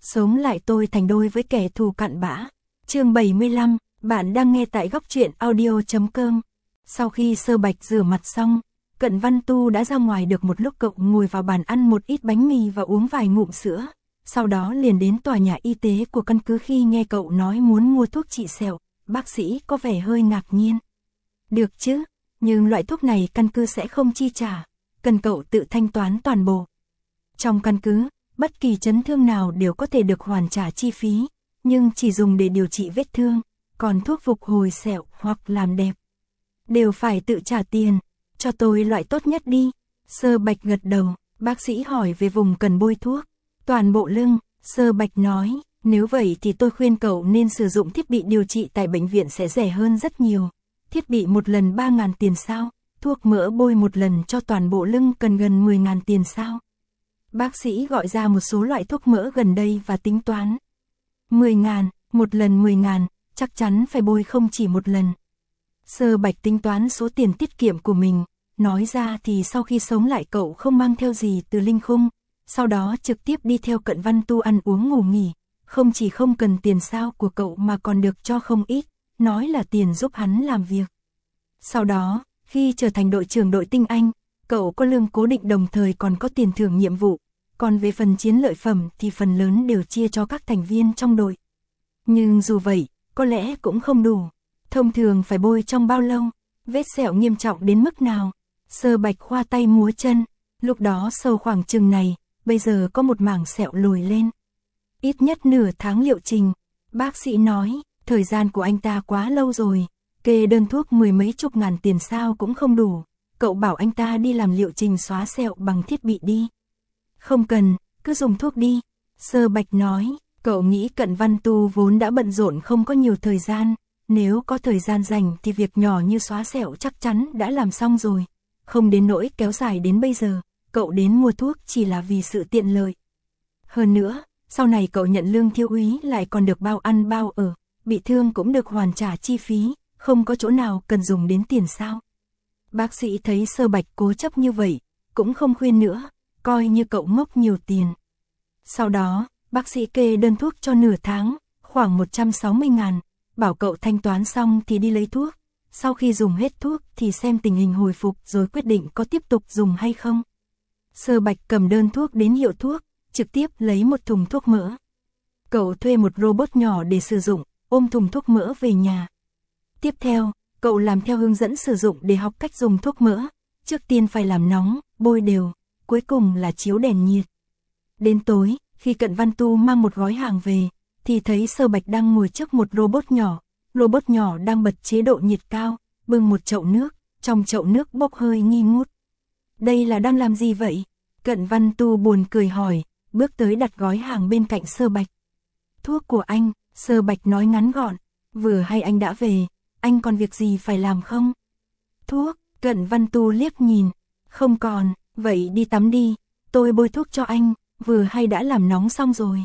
sống lại tôi thành đôi với kẻ thù cặn bã. Chương 75, bạn đang nghe tại góc truyện audio.com. Sau khi Sơ Bạch rửa mặt xong, Cận Văn Tu đã ra ngoài được một lúc, cậu ngồi vào bàn ăn một ít bánh mì và uống vài ngụm sữa. Sau đó liền đến tòa nhà y tế của căn cứ. Khi nghe cậu nói muốn mua thuốc trị sẹo, bác sĩ có vẻ hơi ngạc nhiên. Được chứ, nhưng loại thuốc này căn cứ sẽ không chi trả, cần cậu tự thanh toán toàn bộ. Trong căn cứ, bất kỳ chấn thương nào đều có thể được hoàn trả chi phí, nhưng chỉ dùng để điều trị vết thương, còn thuốc phục hồi sẹo hoặc làm đẹp đều phải tự trả tiền. Cho tôi loại tốt nhất đi. Sơ Bạch gật đầu. Bác sĩ hỏi về vùng cần bôi thuốc. Toàn bộ lưng. Sơ Bạch nói, nếu vậy thì tôi khuyên cậu nên sử dụng thiết bị điều trị tại bệnh viện, sẽ rẻ hơn rất nhiều. Thiết bị một lần 3.000 tiền sao? Thuốc mỡ bôi một lần cho toàn bộ lưng cần gần 10.000 tiền sao? Bác sĩ gọi ra một số loại thuốc mỡ gần đây và tính toán. 10.000, một lần 10.000, chắc chắn phải bôi không chỉ một lần. Sơ Bạch tính toán số tiền tiết kiệm của mình, nói ra thì sau khi sống lại cậu không mang theo gì từ linh khung, sau đó trực tiếp đi theo Cận Văn Tu ăn uống ngủ nghỉ, không chỉ không cần tiền sao của cậu mà còn được cho không ít, nói là tiền giúp hắn làm việc. Sau đó, khi trở thành đội trưởng đội tinh anh, cậu có lương cố định đồng thời còn có tiền thưởng nhiệm vụ, còn về phần chiến lợi phẩm thì phần lớn đều chia cho các thành viên trong đội. Nhưng dù vậy, có lẽ cũng không đủ. Thông thường phải bôi trong bao lâu? Vết sẹo nghiêm trọng đến mức nào? Sơ Bạch khoa tay múa chân, lúc đó sâu khoảng chừng này, bây giờ có một mảng sẹo lồi lên. Ít nhất nửa tháng liệu trình. Bác sĩ nói, thời gian của anh ta quá lâu rồi, kê đơn thuốc 10 mấy chục ngàn tiền sao cũng không đủ. Cậu bảo anh ta đi làm liệu trình xóa sẹo bằng thiết bị đi. Không cần, cứ dùng thuốc đi. Sơ Bạch nói, cậu nghĩ Cận Văn Tu vốn đã bận rộn không có nhiều thời gian. Nếu có thời gian rảnh thì việc nhỏ như xóa sẹo chắc chắn đã làm xong rồi. Không đến nỗi kéo dài đến bây giờ, cậu đến mua thuốc chỉ là vì sự tiện lợi. Hơn nữa, sau này cậu nhận lương thiếu úy lại còn được bao ăn bao ở, bị thương cũng được hoàn trả chi phí, không có chỗ nào cần dùng đến tiền sao. Bác sĩ thấy Sơ Bạch cố chấp như vậy, cũng không khuyên nữa, coi như cậu ngốc nhiều tiền. Sau đó, bác sĩ kê đơn thuốc cho nửa tháng, khoảng 160.000. Bảo cậu thanh toán xong thì đi lấy thuốc, sau khi dùng hết thuốc thì xem tình hình hồi phục rồi quyết định có tiếp tục dùng hay không. Sơ Bạch cầm đơn thuốc đến hiệu thuốc, trực tiếp lấy một thùng thuốc mỡ. Cậu thuê một robot nhỏ để sử dụng, ôm thùng thuốc mỡ về nhà. Tiếp theo, cậu làm theo hướng dẫn sử dụng để học cách dùng thuốc mỡ. Trước tiên phải làm nóng, bôi đều, cuối cùng là chiếu đèn nhiệt. Đến tối, khi Cận Văn Tu mang một gói hàng về, thì thấy Sơ Bạch đang ngồi trước một robot nhỏ đang bật chế độ nhiệt cao, bưng một chậu nước, trong chậu nước bốc hơi nghi ngút. Đây là đang làm gì vậy? Cận Văn Tu buồn cười hỏi, bước tới đặt gói hàng bên cạnh Sơ Bạch. Thuốc của anh, Sơ Bạch nói ngắn gọn, vừa hay anh đã về, anh còn việc gì phải làm không? Thuốc, Cận Văn Tu liếc nhìn, không còn, vậy đi tắm đi, tôi bôi thuốc cho anh, vừa hay đã làm nóng xong rồi.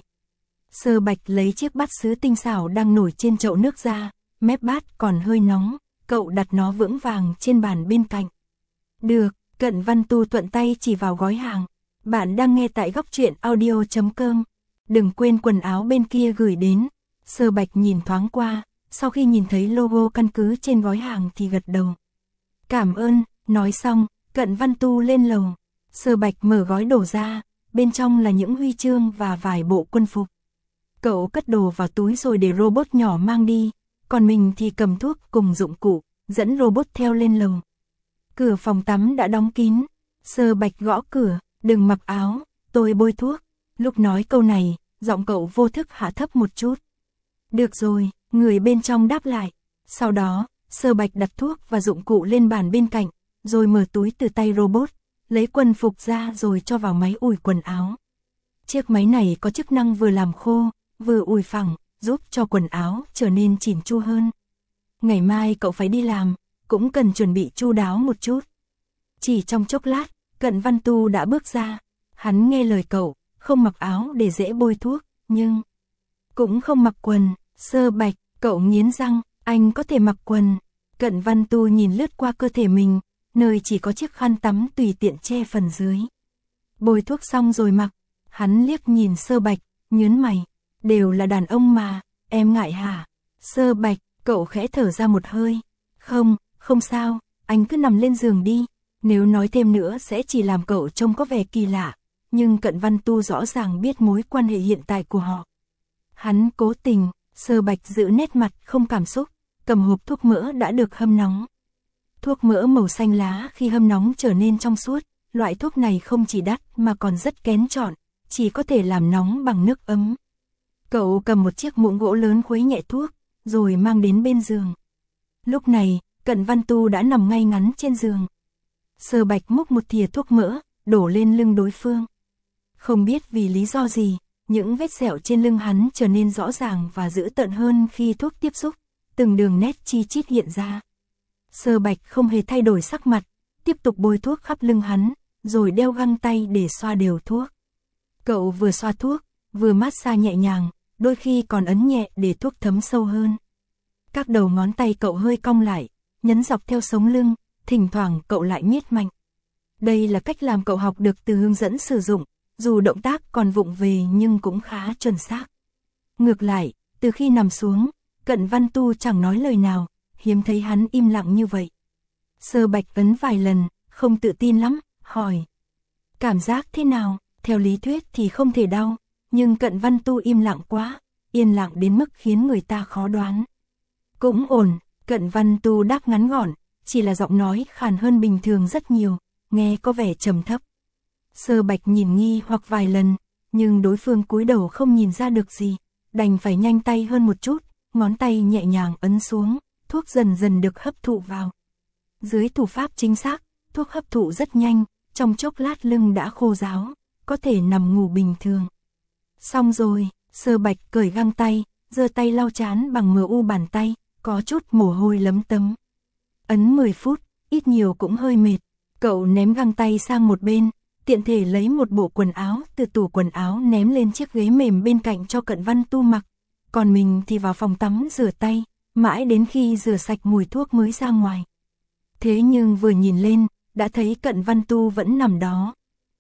Sơ Bạch lấy chiếc bát sứ tinh xảo đang nổi trên chậu nước ra, mép bát còn hơi nóng, cậu đặt nó vững vàng trên bàn bên cạnh. Được, Cận Văn Tu thuận tay chỉ vào gói hàng. Bạn đang nghe tại góc truyện audio.com. Đừng quên quần áo bên kia gửi đến. Sơ Bạch nhìn thoáng qua, sau khi nhìn thấy logo căn cứ trên gói hàng thì gật đầu. Cảm ơn, nói xong, Cận Văn Tu lên lầu. Sơ Bạch mở gói đổ ra, bên trong là những huy chương và vài bộ quân phục. Cậu cất đồ vào túi rồi để robot nhỏ mang đi, còn mình thì cầm thuốc cùng dụng cụ, dẫn robot theo lên lầu. Cửa phòng tắm đã đóng kín, Sơ Bạch gõ cửa, đừng mặc áo, tôi bôi thuốc. Lúc nói câu này, giọng cậu vô thức hạ thấp một chút. Được rồi, người bên trong đáp lại. Sau đó, Sơ Bạch đặt thuốc và dụng cụ lên bàn bên cạnh, rồi mở túi từ tay robot, lấy quân phục ra rồi cho vào máy ủi quần áo. Chiếc máy này có chức năng vừa làm khô, vừa ủi phẳng, giúp cho quần áo trở nên chỉn chu hơn. Ngày mai cậu phải đi làm, cũng cần chuẩn bị chu đáo một chút. Chỉ trong chốc lát, Cận Văn Tu đã bước ra. Hắn nghe lời cậu, không mặc áo để dễ bôi thuốc, nhưng cũng không mặc quần. Sơ Bạch, cậu nghiến răng, anh có thể mặc quần. Cận Văn Tu nhìn lướt qua cơ thể mình, nơi chỉ có chiếc khăn tắm tùy tiện che phần dưới. Bôi thuốc xong rồi mặc. Hắn liếc nhìn Sơ Bạch, nhớn mày, đều là đàn ông mà, em ngại hả? Sơ Bạch, cậu khẽ thở ra một hơi. Không sao, anh cứ nằm lên giường đi, nếu nói thêm nữa sẽ chỉ làm cậu trông có vẻ kỳ lạ, nhưng Cận Văn Tu rõ ràng biết mối quan hệ hiện tại của họ. Hắn cố tình, Sơ Bạch giữ nét mặt không cảm xúc, cầm hộp thuốc mỡ đã được hâm nóng. Thuốc mỡ màu xanh lá khi hâm nóng trở nên trong suốt, loại thuốc này không chỉ đắt mà còn rất kén chọn, chỉ có thể làm nóng bằng nước ấm. Cậu cầm một chiếc muỗng gỗ lớn khuấy nhẹ thuốc, rồi mang đến bên giường. Lúc này, Cận Văn Tu đã nằm ngay ngắn trên giường. Sơ Bạch múc một thìa thuốc mỡ, đổ lên lưng đối phương. Không biết vì lý do gì, những vết sẹo trên lưng hắn trở nên rõ ràng và dữ tợn hơn khi thuốc tiếp xúc, từng đường nét chi chít hiện ra. Sơ Bạch không hề thay đổi sắc mặt, tiếp tục bôi thuốc khắp lưng hắn, rồi đeo găng tay để xoa đều thuốc. Cậu vừa xoa thuốc, vừa massage nhẹ nhàng, đôi khi còn ấn nhẹ để thuốc thấm sâu hơn. Các đầu ngón tay cậu hơi cong lại, nhấn dọc theo sống lưng, thỉnh thoảng cậu lại miết mạnh. Đây là cách làm cậu học được từ hướng dẫn sử dụng, dù động tác còn vụng về nhưng cũng khá chuẩn xác. Ngược lại, từ khi nằm xuống, Cận Văn Tu chẳng nói lời nào, hiếm thấy hắn im lặng như vậy. Sơ Bạch ấn vài lần, không tự tin lắm, hỏi. Cảm giác thế nào? Theo lý thuyết thì không thể đau, nhưng Cận Văn Tu im lặng quá, yên lặng đến mức khiến người ta khó đoán. Cũng ổn, Cận Văn Tu đáp ngắn gọn, chỉ là giọng nói khàn hơn bình thường rất nhiều, nghe có vẻ trầm thấp. Sơ Bạch nhìn nghi hoặc vài lần, nhưng đối phương cúi đầu không nhìn ra được gì, đành phải nhanh tay hơn một chút, ngón tay nhẹ nhàng ấn xuống, thuốc dần dần được hấp thụ vào. Dưới thủ pháp chính xác, thuốc hấp thụ rất nhanh, trong chốc lát lưng đã khô ráo, có thể nằm ngủ bình thường. Xong rồi, Sơ Bạch cởi găng tay, giơ tay lau trán bằng mu bàn tay, có chút mồ hôi lấm tấm. Ấn 10 phút, ít nhiều cũng hơi mệt, cậu ném găng tay sang một bên, tiện thể lấy một bộ quần áo từ tủ quần áo ném lên chiếc ghế mềm bên cạnh cho Cận Văn Tu mặc, còn mình thì vào phòng tắm rửa tay, mãi đến khi rửa sạch mùi thuốc mới ra ngoài. Thế nhưng vừa nhìn lên, đã thấy Cận Văn Tu vẫn nằm đó.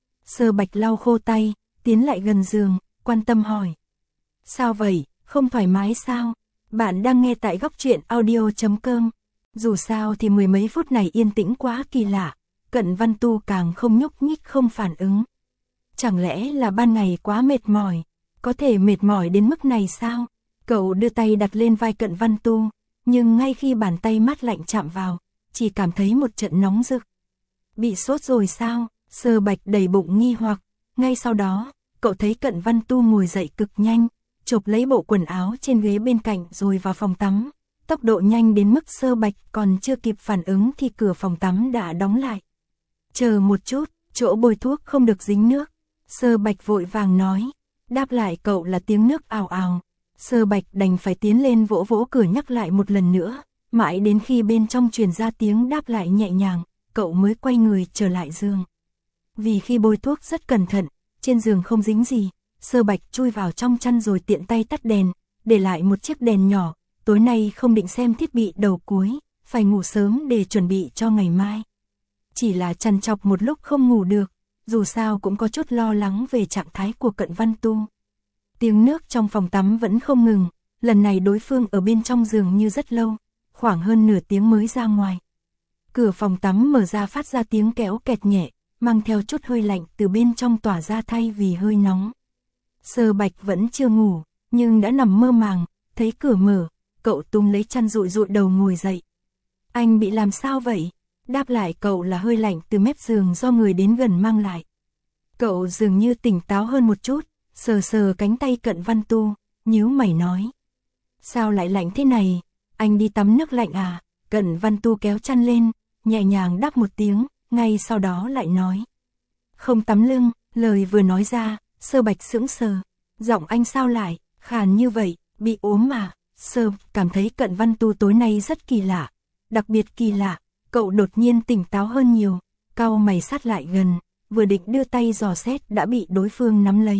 Sơ Bạch lau khô tay, tiến lại gần giường, quan tâm hỏi. Sao vậy, không thoải mái sao? Bạn đang nghe tại góc truyện audio.com. Dù sao thì mười mấy phút này yên tĩnh quá kỳ lạ, Cận Văn Tu càng không nhúc nhích không phản ứng. Chẳng lẽ là ban ngày quá mệt mỏi, có thể mệt mỏi đến mức này sao? Cậu đưa tay đặt lên vai Cận Văn Tu, nhưng ngay khi bàn tay mát lạnh chạm vào, chỉ cảm thấy một trận nóng rực. Bị sốt rồi sao? Sơ Bạch đầy bụng nghi hoặc, ngay sau đó, cậu thấy Cận Văn Tu ngồi dậy cực nhanh, chộp lấy bộ quần áo trên ghế bên cạnh rồi vào phòng tắm. Tốc độ nhanh đến mức Sơ Bạch còn chưa kịp phản ứng thì cửa phòng tắm đã đóng lại. Chờ một chút, chỗ bôi thuốc không được dính nước. Sơ Bạch vội vàng nói, đáp lại cậu là tiếng nước ào ào. Sơ Bạch đành phải tiến lên vỗ vỗ cửa nhắc lại một lần nữa, mãi đến khi bên trong truyền ra tiếng đáp lại nhẹ nhàng, cậu mới quay người trở lại giường. Vì khi bôi thuốc rất cẩn thận, trên giường không dính gì, Sơ Bạch chui vào trong chăn rồi tiện tay tắt đèn, để lại một chiếc đèn nhỏ, tối nay không định xem thiết bị đầu cuối, phải ngủ sớm để chuẩn bị cho ngày mai. Chỉ là trằn trọc một lúc không ngủ được, dù sao cũng có chút lo lắng về trạng thái của Cận Văn Tu. Tiếng nước trong phòng tắm vẫn không ngừng, lần này đối phương ở bên trong giường như rất lâu, khoảng hơn nửa tiếng mới ra ngoài. Cửa phòng tắm mở ra phát ra tiếng kéo kẹt nhẹ, mang theo chút hơi lạnh từ bên trong tỏa ra thay vì hơi nóng. Sơ Bạch vẫn chưa ngủ, nhưng đã nằm mơ màng, thấy cửa mở, cậu túm lấy chăn dụi dụi đầu ngồi dậy. Anh bị làm sao vậy? Đáp lại cậu là hơi lạnh từ mép giường do người đến gần mang lại. Cậu dường như tỉnh táo hơn một chút, sờ sờ cánh tay Cận Văn Tu, nhíu mày nói. Sao lại lạnh thế này? Anh đi tắm nước lạnh à? Cận Văn Tu kéo chăn lên, nhẹ nhàng đáp một tiếng, ngay sau đó lại nói. Không tắm lưng, lời vừa nói ra, Sơ Bạch sững sờ. Giọng anh sao lại, khàn như vậy, bị ốm mà. Sơ cảm thấy Cận Văn Tu tối nay rất kỳ lạ, đặc biệt kỳ lạ, cậu đột nhiên tỉnh táo hơn nhiều, cau mày sát lại gần, vừa định đưa tay dò xét đã bị đối phương nắm lấy.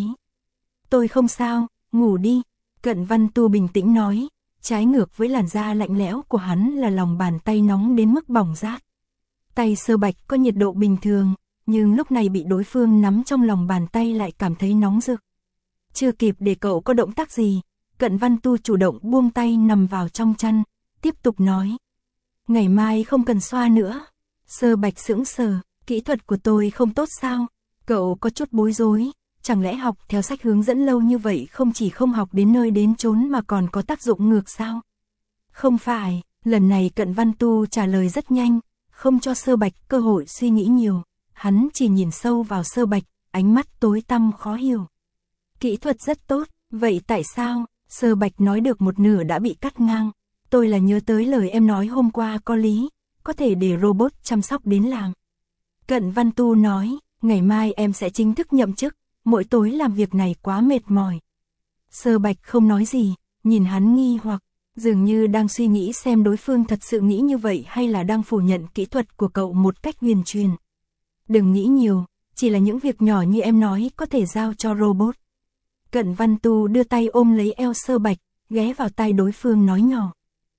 Tôi không sao, ngủ đi, Cận Văn Tu bình tĩnh nói, trái ngược với làn da lạnh lẽo của hắn là lòng bàn tay nóng đến mức bỏng rát. Tay Sơ Bạch có nhiệt độ bình thường, nhưng lúc này bị đối phương nắm trong lòng bàn tay lại cảm thấy nóng rực. Chưa kịp để cậu có động tác gì, Cận Văn Tu chủ động buông tay nằm vào trong chăn, tiếp tục nói. Ngày mai không cần xoa nữa. Sơ Bạch sững sờ, kỹ thuật của tôi không tốt sao? Cậu có chút bối rối, chẳng lẽ học theo sách hướng dẫn lâu như vậy không chỉ không học đến nơi đến chốn mà còn có tác dụng ngược sao? Không phải, lần này Cận Văn Tu trả lời rất nhanh, không cho Sơ Bạch cơ hội suy nghĩ nhiều, hắn chỉ nhìn sâu vào Sơ Bạch, ánh mắt tối tăm khó hiểu. Kỹ thuật rất tốt, vậy tại sao? Sơ Bạch nói được một nửa đã bị cắt ngang. Tôi là nhớ tới lời em nói hôm qua có lý, có thể để robot chăm sóc đến làm. Cận Văn Tu nói, ngày mai em sẽ chính thức nhậm chức, mỗi tối làm việc này quá mệt mỏi. Sơ Bạch không nói gì, nhìn hắn nghi hoặc, dường như đang suy nghĩ xem đối phương thật sự nghĩ như vậy hay là đang phủ nhận kỹ thuật của cậu một cách huyền truyền. Đừng nghĩ nhiều, chỉ là những việc nhỏ như em nói có thể giao cho robot. Cận Văn Tu đưa tay ôm lấy eo Sơ Bạch, ghé vào tai đối phương nói nhỏ.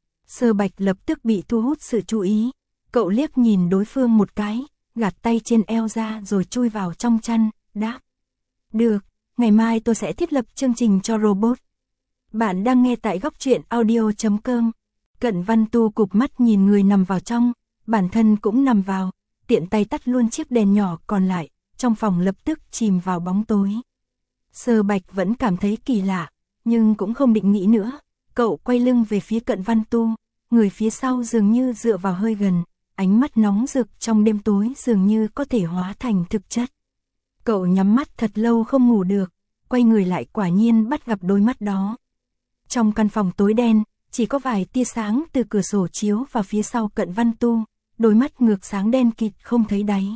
Sơ Bạch lập tức bị thu hút sự chú ý, cậu liếc nhìn đối phương một cái, gạt tay trên eo ra rồi chui vào trong chăn, đáp. Được, ngày mai tôi sẽ thiết lập chương trình cho robot. Bạn đang nghe tại góc truyện audio.com. Cận Văn Tu cụp mắt nhìn người nằm vào trong, bản thân cũng nằm vào, tiện tay tắt luôn chiếc đèn nhỏ còn lại, trong phòng lập tức chìm vào bóng tối. Sơ Bạch vẫn cảm thấy kỳ lạ, nhưng cũng không định nghĩ nữa, cậu quay lưng về phía Cận Văn Tu, người phía sau dường như dựa vào hơi gần, ánh mắt nóng rực trong đêm tối dường như có thể hóa thành thực chất. Cậu nhắm mắt thật lâu không ngủ được, quay người lại quả nhiên bắt gặp đôi mắt đó. Trong căn phòng tối đen, chỉ có vài tia sáng từ cửa sổ chiếu vào phía sau Cận Văn Tu, đôi mắt ngược sáng đen kịt không thấy đáy.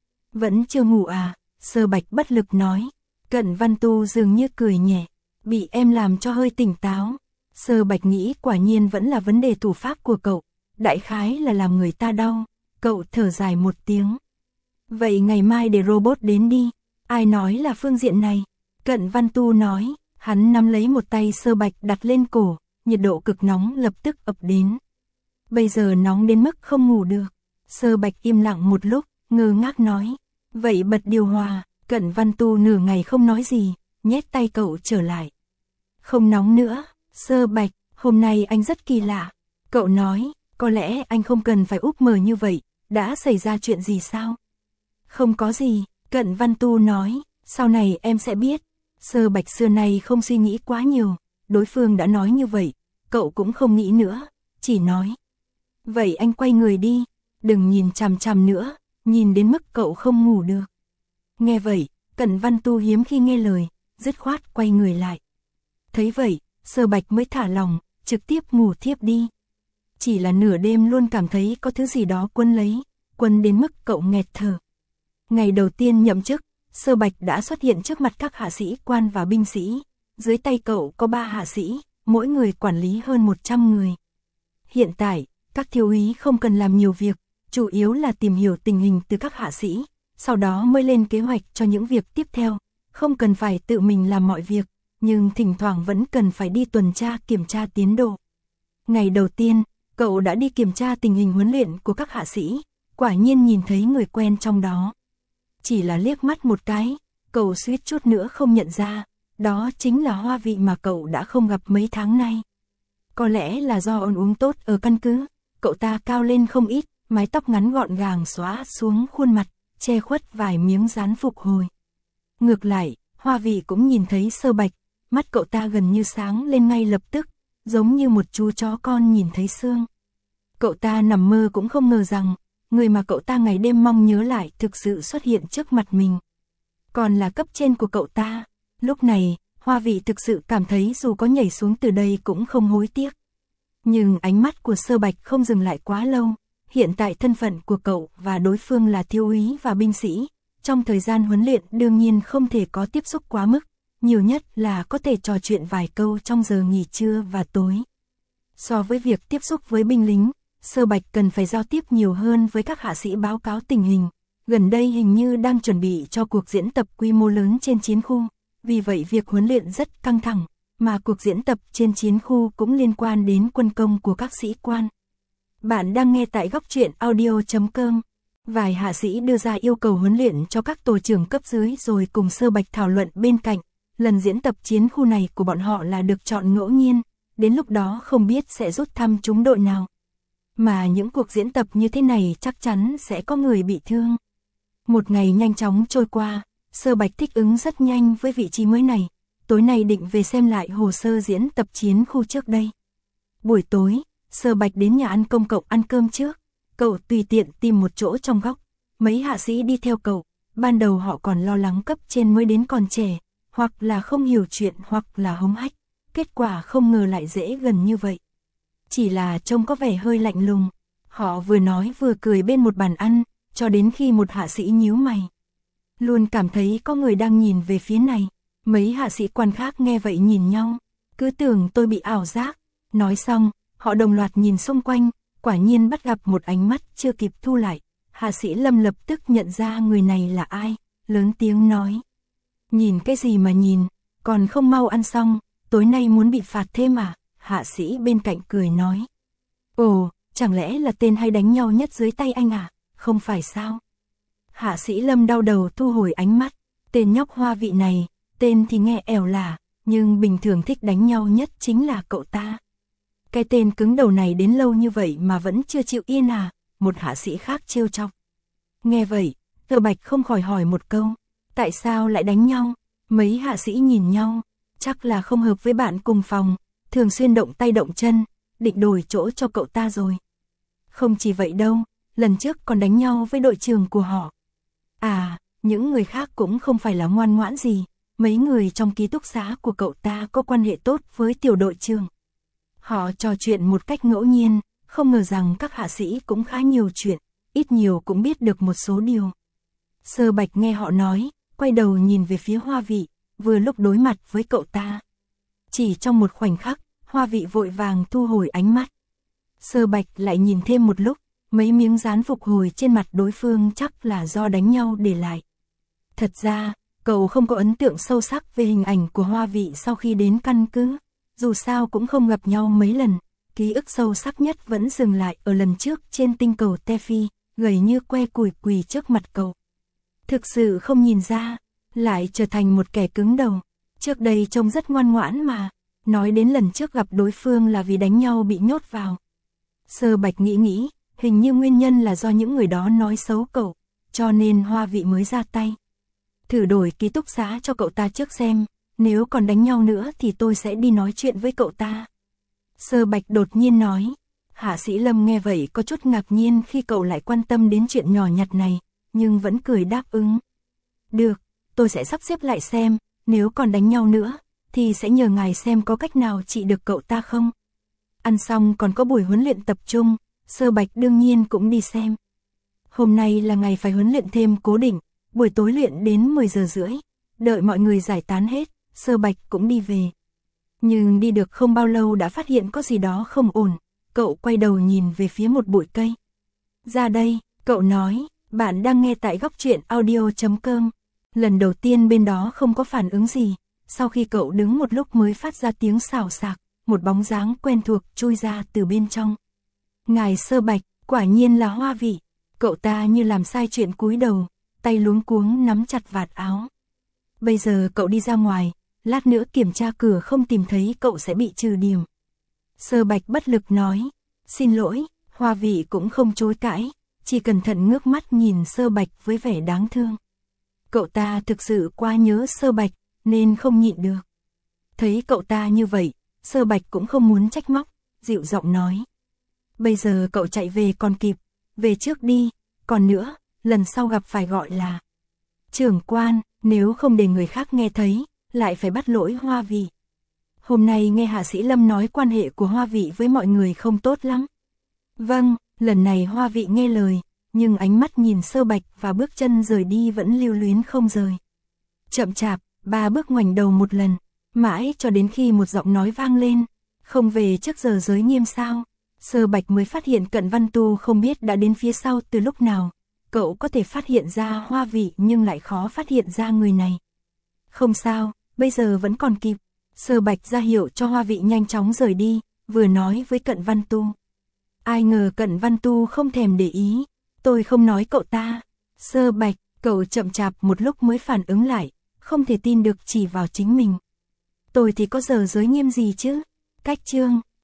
Vẫn chưa ngủ à? Sơ Bạch bất lực nói. Cận Văn Tu dường như cười nhẹ, bị em làm cho hơi tỉnh táo. Sơ Bạch nghĩ quả nhiên vẫn là vấn đề thủ pháp của cậu, đại khái là làm người ta đau. Cậu thở dài một tiếng. Vậy ngày mai để robot đến đi. Ai nói là phương diện này? Cận Văn Tu nói, hắn nắm lấy một tay Sơ Bạch đặt lên cổ, nhiệt độ cực nóng lập tức ập đến. Bây giờ nóng đến mức không ngủ được. Sơ Bạch im lặng một lúc, ngơ ngác nói, vậy bật điều hòa. Cận Văn Tu nửa ngày không nói gì, nhét tay cậu trở lại. Không nóng nữa, Sơ Bạch, hôm nay anh rất kỳ lạ. Cậu nói, có lẽ anh không cần phải úp mở như vậy, đã xảy ra chuyện gì sao? Không có gì, Cận Văn Tu nói, sau này em sẽ biết. Sơ Bạch xưa nay không suy nghĩ quá nhiều, đối phương đã nói như vậy, cậu cũng không nghĩ nữa, chỉ nói. Vậy anh quay người đi, đừng nhìn chằm chằm nữa, nhìn đến mức cậu không ngủ được. Nghe vậy, Cận Văn Tu hiếm khi nghe lời, dứt khoát quay người lại. Thấy vậy, Sơ Bạch mới thả lòng, trực tiếp ngủ thiếp đi. Chỉ là nửa đêm luôn cảm thấy có thứ gì đó quấn đến mức cậu nghẹt thở. Ngày đầu tiên nhậm chức, Sơ Bạch đã xuất hiện trước mặt các hạ sĩ quan và binh sĩ. Dưới tay cậu có 3 hạ sĩ, mỗi người quản lý hơn 100 người. Hiện tại, các thiếu úy không cần làm nhiều việc, chủ yếu là tìm hiểu tình hình từ các hạ sĩ, sau đó mới lên kế hoạch cho những việc tiếp theo, không cần phải tự mình làm mọi việc, nhưng thỉnh thoảng vẫn cần phải đi tuần tra kiểm tra tiến độ. Ngày đầu tiên, cậu đã đi kiểm tra tình hình huấn luyện của các hạ sĩ, quả nhiên nhìn thấy người quen trong đó. Chỉ là liếc mắt một cái, cậu suýt chút nữa không nhận ra, đó chính là Hoa Vị mà cậu đã không gặp mấy tháng nay. Có lẽ là do ăn uống tốt ở căn cứ, cậu ta cao lên không ít, mái tóc ngắn gọn gàng xóa xuống khuôn mặt, che khuất vài miếng dán phục hồi. Ngược lại, Hoa Vị cũng nhìn thấy Sơ Bạch, mắt cậu ta gần như sáng lên ngay lập tức, giống như một chú chó con nhìn thấy xương. Cậu ta nằm mơ cũng không ngờ rằng, người mà cậu ta ngày đêm mong nhớ lại thực sự xuất hiện trước mặt mình. Còn là cấp trên của cậu ta, lúc này, Hoa Vị thực sự cảm thấy dù có nhảy xuống từ đây cũng không hối tiếc. Nhưng ánh mắt của Sơ Bạch không dừng lại quá lâu, hiện tại thân phận của cậu và đối phương là thiếu úy và binh sĩ, trong thời gian huấn luyện đương nhiên không thể có tiếp xúc quá mức, nhiều nhất là có thể trò chuyện vài câu trong giờ nghỉ trưa và tối. So với việc tiếp xúc với binh lính, Sơ Bạch cần phải giao tiếp nhiều hơn với các hạ sĩ báo cáo tình hình, gần đây hình như đang chuẩn bị cho cuộc diễn tập quy mô lớn trên chiến khu, vì vậy việc huấn luyện rất căng thẳng, mà cuộc diễn tập trên chiến khu cũng liên quan đến quân công của các sĩ quan. Bạn đang nghe tại góc truyện audio.com. Vài hạ sĩ đưa ra yêu cầu huấn luyện cho các tổ trưởng cấp dưới rồi cùng Sơ Bạch thảo luận bên cạnh, lần diễn tập chiến khu này của bọn họ là được chọn ngẫu nhiên, đến lúc đó không biết sẽ rút thăm trúng đội nào. Mà những cuộc diễn tập như thế này chắc chắn sẽ có người bị thương. Một ngày nhanh chóng trôi qua, Sơ Bạch thích ứng rất nhanh với vị trí mới này, tối nay định về xem lại hồ sơ diễn tập chiến khu trước đây. Buổi tối, Sơ Bạch đến nhà ăn công cộng ăn cơm trước, cậu tùy tiện tìm một chỗ trong góc, mấy hạ sĩ đi theo cậu, ban đầu họ còn lo lắng cấp trên mới đến còn trẻ, hoặc là không hiểu chuyện hoặc là hống hách, kết quả không ngờ lại dễ gần như vậy. Chỉ là trông có vẻ hơi lạnh lùng, họ vừa nói vừa cười bên một bàn ăn, cho đến khi một hạ sĩ nhíu mày. Luôn cảm thấy có người đang nhìn về phía này, mấy hạ sĩ quan khác nghe vậy nhìn nhau, cứ tưởng tôi bị ảo giác. Nói xong, họ đồng loạt nhìn xung quanh, quả nhiên bắt gặp một ánh mắt chưa kịp thu lại. Hạ sĩ Lâm lập tức nhận ra người này là ai, lớn tiếng nói. Nhìn cái gì mà nhìn, còn không mau ăn xong, tối nay muốn bị phạt thêm à? Hạ sĩ bên cạnh cười nói. Ồ, chẳng lẽ là tên hay đánh nhau nhất dưới tay anh à? Không phải sao? Hạ sĩ Lâm đau đầu thu hồi ánh mắt, tên nhóc Hoa Vị này, tên thì nghe ẻo lả, nhưng bình thường thích đánh nhau nhất chính là cậu ta. Cái tên cứng đầu này đến lâu như vậy mà vẫn chưa chịu yên à? Một hạ sĩ khác trêu chọc. Nghe vậy, Sơ Bạch không khỏi hỏi một câu, tại sao lại đánh nhau? Mấy hạ sĩ nhìn nhau, chắc là không hợp với bạn cùng phòng, thường xuyên động tay động chân, định đổi chỗ cho cậu ta rồi. Không chỉ vậy đâu, lần trước còn đánh nhau với đội trưởng của họ. À, những người khác cũng không phải là ngoan ngoãn gì, mấy người trong ký túc xá của cậu ta có quan hệ tốt với tiểu đội trưởng. Họ trò chuyện một cách ngẫu nhiên, không ngờ rằng các hạ sĩ cũng khá nhiều chuyện, ít nhiều cũng biết được một số điều. Sơ Bạch nghe họ nói, quay đầu nhìn về phía Hoa Vị, vừa lúc đối mặt với cậu ta. Chỉ trong một khoảnh khắc, Hoa Vị vội vàng thu hồi ánh mắt. Sơ Bạch lại nhìn thêm một lúc, mấy miếng dán phục hồi trên mặt đối phương chắc là do đánh nhau để lại. Thật ra, cậu không có ấn tượng sâu sắc về hình ảnh của Hoa Vị sau khi đến căn cứ. Dù sao cũng không gặp nhau mấy lần, ký ức sâu sắc nhất vẫn dừng lại ở lần trước trên tinh cầu Tefi, gầy như que củi quỳ trước mặt cậu. Thực sự không nhìn ra, lại trở thành một kẻ cứng đầu. Trước đây trông rất ngoan ngoãn mà, nói đến lần trước gặp đối phương là vì đánh nhau bị nhốt vào. Sơ Bạch nghĩ, hình như nguyên nhân là do những người đó nói xấu cậu, cho nên Hoa Vị mới ra tay. Thử đổi ký túc xá cho cậu ta trước xem, nếu còn đánh nhau nữa thì tôi sẽ đi nói chuyện với cậu ta. Sơ Bạch đột nhiên nói. Hạ sĩ Lâm nghe vậy có chút ngạc nhiên khi cậu lại quan tâm đến chuyện nhỏ nhặt này, nhưng vẫn cười đáp ứng. Được, tôi sẽ sắp xếp lại xem, nếu còn đánh nhau nữa, thì sẽ nhờ ngài xem có cách nào trị được cậu ta không. Ăn xong còn có buổi huấn luyện tập trung, Sơ Bạch đương nhiên cũng đi xem. Hôm nay là ngày phải huấn luyện thêm cố định, buổi tối luyện đến 10 giờ rưỡi, đợi mọi người giải tán hết, Sơ Bạch cũng đi về. Nhưng đi được không bao lâu đã phát hiện có gì đó không ổn, cậu quay đầu nhìn về phía một bụi cây. Ra đây, cậu nói, bạn đang nghe tại góc truyện audio.com. Lần đầu tiên bên đó không có phản ứng gì, sau khi cậu đứng một lúc mới phát ra tiếng xào xạc, một bóng dáng quen thuộc chui ra từ bên trong. Ngài Sơ Bạch, quả nhiên là Hoa Vị. Cậu ta như làm sai chuyện cúi đầu, tay luống cuống nắm chặt vạt áo. Bây giờ cậu đi ra ngoài, lát nữa kiểm tra cửa không tìm thấy cậu sẽ bị trừ điểm. Sơ Bạch bất lực nói, xin lỗi, Hoa Vị cũng không chối cãi, chỉ cẩn thận ngước mắt nhìn Sơ Bạch với vẻ đáng thương. Cậu ta thực sự quá nhớ Sơ Bạch, nên không nhịn được. Thấy cậu ta như vậy, Sơ Bạch cũng không muốn trách móc, dịu giọng nói. Bây giờ cậu chạy về còn kịp, về trước đi, còn nữa, lần sau gặp phải gọi là trưởng quan, nếu không để người khác nghe thấy, lại phải bắt lỗi Hoa Vị. Hôm nay nghe Hạ sĩ Lâm nói quan hệ của Hoa Vị với mọi người không tốt lắm. Vâng, lần này Hoa Vị nghe lời, nhưng ánh mắt nhìn Sơ Bạch và bước chân rời đi vẫn lưu luyến không rời. Chậm chạp, 3 bước ngoảnh đầu một lần, mãi cho đến khi một giọng nói vang lên, không về trước giờ giới nghiêm sao. Sơ Bạch mới phát hiện Cận Văn Tu không biết đã đến phía sau từ lúc nào. Cậu có thể phát hiện ra Hoa Vị nhưng lại khó phát hiện ra người này. Không sao, bây giờ vẫn còn kịp. Sơ Bạch ra hiệu cho Hoa Vị nhanh chóng rời đi, vừa nói với Cận Văn Tu. Ai ngờ Cận Văn Tu không thèm để ý. Tôi không nói cậu ta. Sơ Bạch, cậu chậm chạp một lúc mới phản ứng lại. không thể tin được chỉ vào chính mình. Tôi thì có giờ giới nghiêm gì chứ? Cách chương